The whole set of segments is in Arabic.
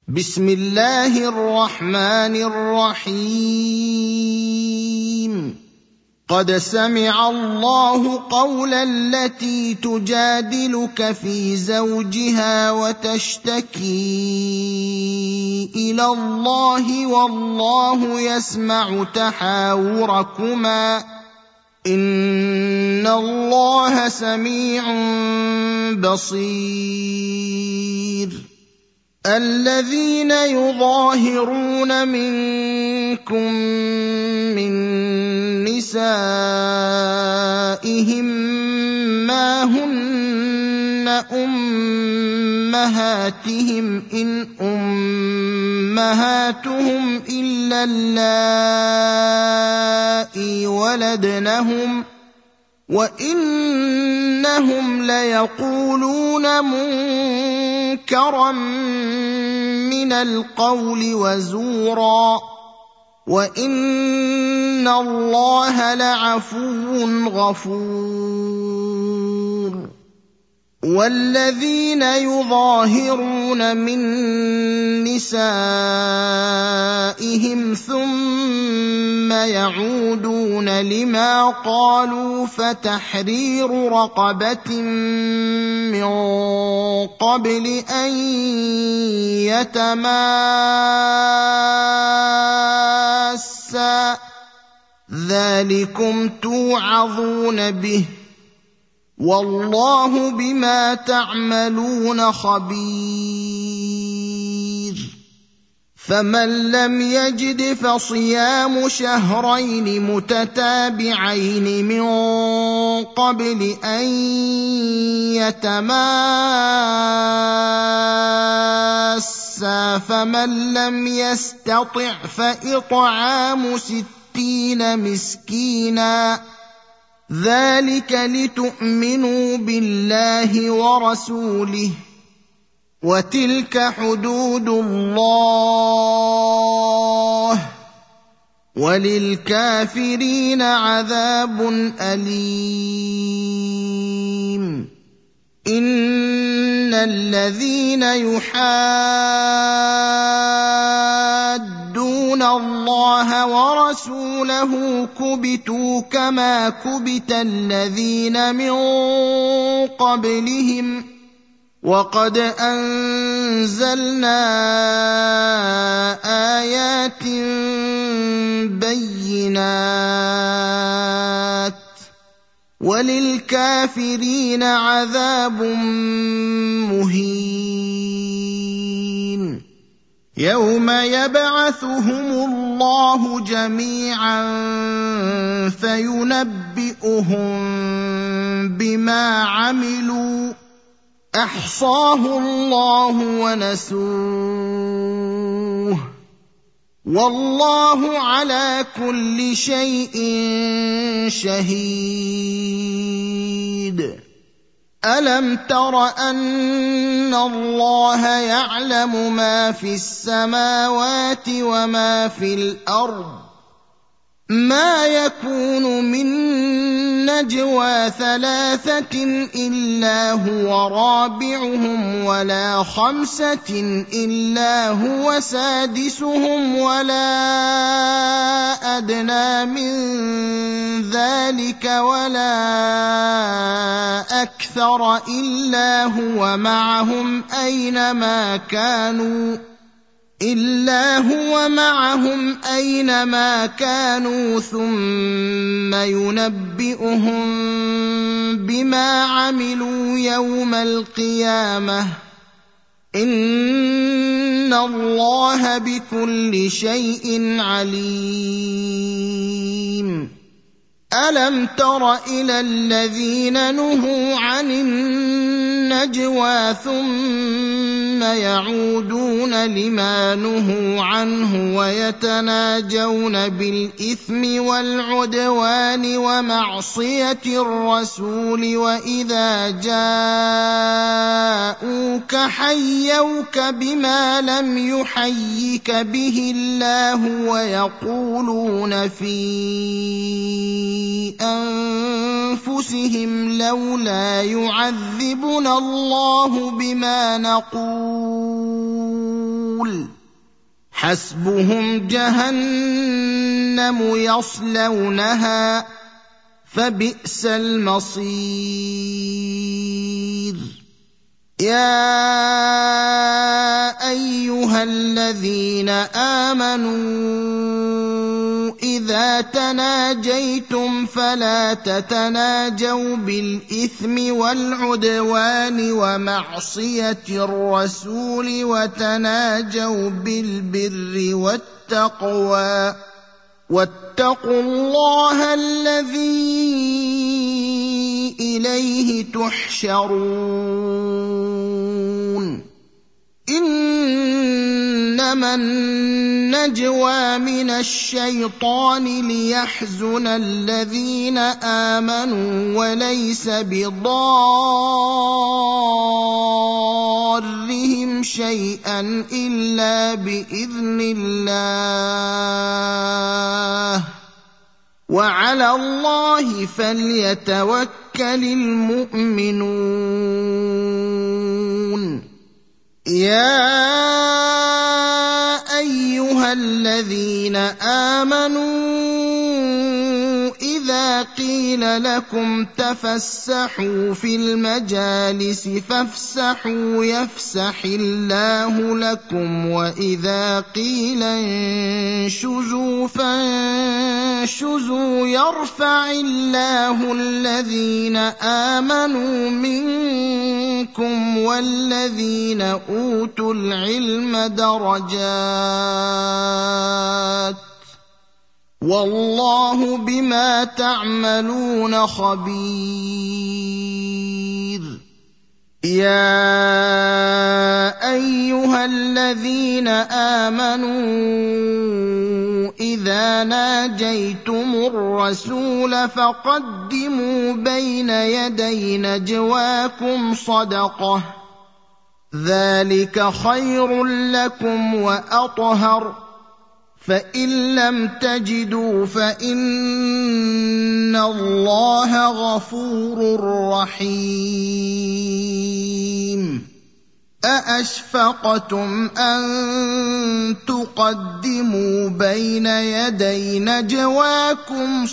بسم الله الرحمن الرحيم. قد سمع الله قول التي تجادلك في زوجها وتشتكي إلى الله والله يسمع تحاوركما إن الله سميع بصير. الذين يظاهرون منكم من نسائهم ما هن أمهاتهم إن أمهاتهم إلا اللائي ولدنهم وإنهم ليقولون منكرا من القول وزورا وإن الله لعفو غفور. والذين يظاهرون من نسائهم ثم يعودون لما قالوا فتحرير رقبة من قبل أن يتماسا ذلكم توعظون به والله بما تعملون خبير. فمن لم يجد فصيام شهرين متتابعين من قبل أن يتماسا فمن لم يستطع فإطعام 60 مسكينا ذلك لتؤمنوا بالله ورسوله وتلك حدود الله وللكافرين عذاب أليم. إن الذين يحادون الله ورسوله كبتوا كما كبت الذين من قبلهم وقد أنزلنا آيات بينات وللكافرين عذاب مهين. يوم يبعثهم الله جميعا فينبئهم بما عملوا أحصاه الله ونسوه والله على كل شيء شهيد. ألم تر أن الله يعلم ما في السماوات وما في الأرض ما يكون من نجوى 3 إلا هو رابعهم ولا 5 إلا هو سادسهم ولا أدنى من ذلك ولا أكثر إلا هو معهم أينما كانوا ثم ينبئهم بما عملوا يوم القيامة إن الله بكل شيء عليم. ألم تر إلى الذين نهوا عن النجوى ثم يعودون لما نهوا عنه ويتناجون بالإثم والعدوان ومعصية الرسول وإذا جاءوك حيوك بما لم يحيك به الله ويقولون في أنفسهم لولا يعذبنا الله بما نقول الرسول حسبهم جهنم يصلونها فبئس المصير يا ايها الذين امنوا اذا تناجيتم فلا تتناجوا بالاثم والعدوان ومعصيه الرسول وتناجوا بالبر والتقوى واتقوا الله الذي اليه تحشرون انما النجوى من الشيطان ليحزن الذين امنوا وليس بضارهم شيئا الا باذن الله وعلى الله فليتوكل المؤمنون يا ايها الذين امنوا اذا قيل لكم تفسحوا في المجالس فافسحوا يفسح الله لكم واذا قيل انشزوا فانشزوا يرفع الله الذين امنوا منكم والذين اوتوا العلم درجات والله بما تعملون خبير يا ايها الذين امنوا اذا ناجيتم الرسول فقدموا بين يدي نجواكم صدقه ذلك خير لكم واطهر فان لم تجدوا فان الله غفور رحيم ااشفقتم ان تقدموا بين يدي نجواكم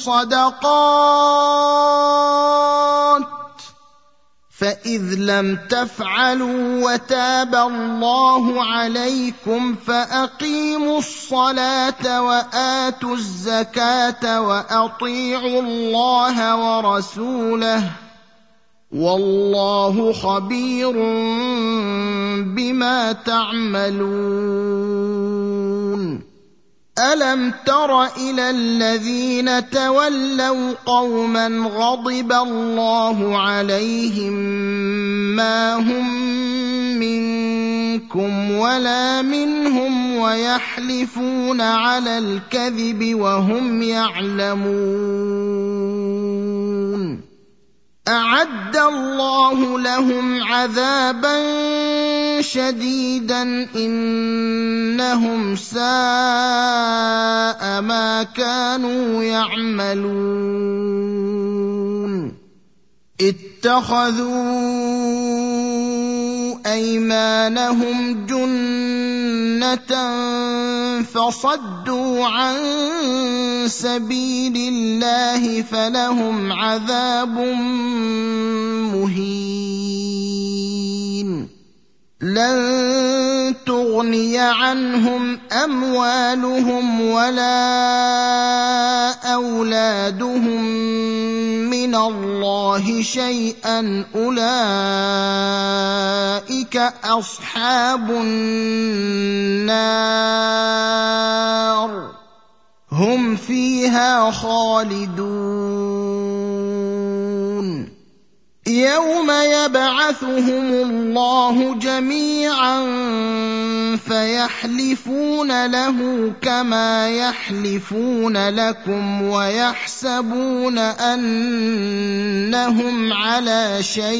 صدقات فإذ لم تفعلوا وتاب الله عليكم فأقيموا الصلاة وآتوا الزكاة وأطيعوا الله ورسوله والله خبير بما تعملون ألم تر إلى الذين تولوا قوما غضب الله عليهم ما هم منكم ولا منهم ويحلفون على الكذب وهم يعلمون أعد الله لهم عذابا شديدا إنهم ساء ما كانوا يعملون اتخذوا أيمانهم جنة فصدوا عن سبيل الله فلهم عذاب مهين لن تغني عنهم أموالهم ولا أولادهم من الله شيئا أولئك أصحاب النار هم فيها خالدون يوم يبعثهم الله جميعا فيحلفون له كما يحلفون لكم ويحسبون أنهم على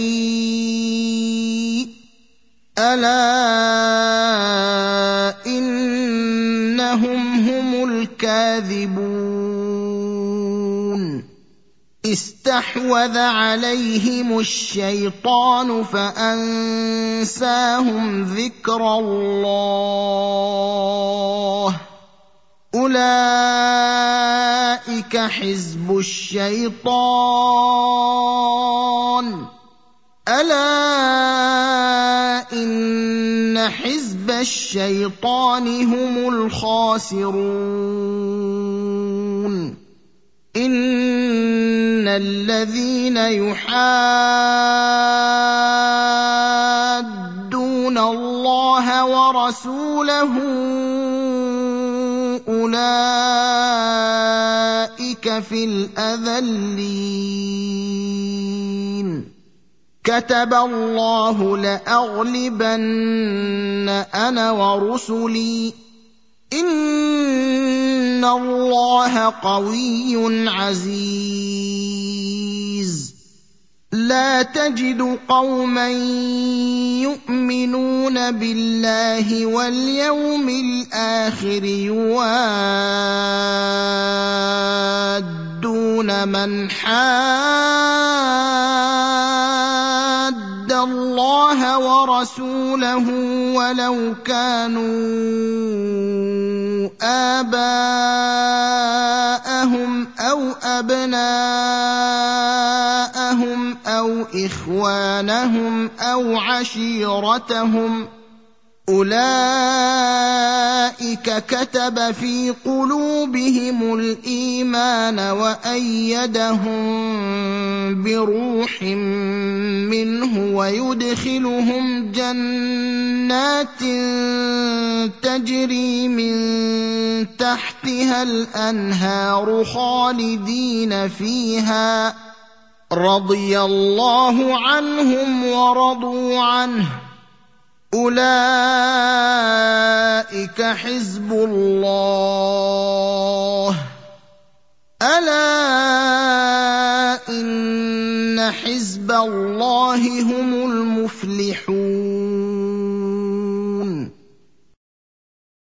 شيء ألا إنهم هم الكاذبون استحوذ عليهم الشيطان فأنساهم ذكر الله أولئك حزب الشيطان ألا إن حزب الشيطان هم الخاسرون إن الذين يحادون الله ورسوله أولئك في الأذلين كتب الله لأغلبن أنا ورسلي إن الله قوي عزيز لا تجد قوما يؤمنون بالله واليوم الآخر يوادون من حاد الله ورسوله ولو كانوا آباءهم أو أبناءهم أو إخوانهم أو عشيرتهم أولئك كتب في قلوبهم الإيمان وأيدهم بروح منه ويدخلهم جنات تجري من تحتها الأنهار خالدين فيها رضي الله عنهم ورضوا عنه أولئك حزب الله ألا إن حزب الله هم المفلحون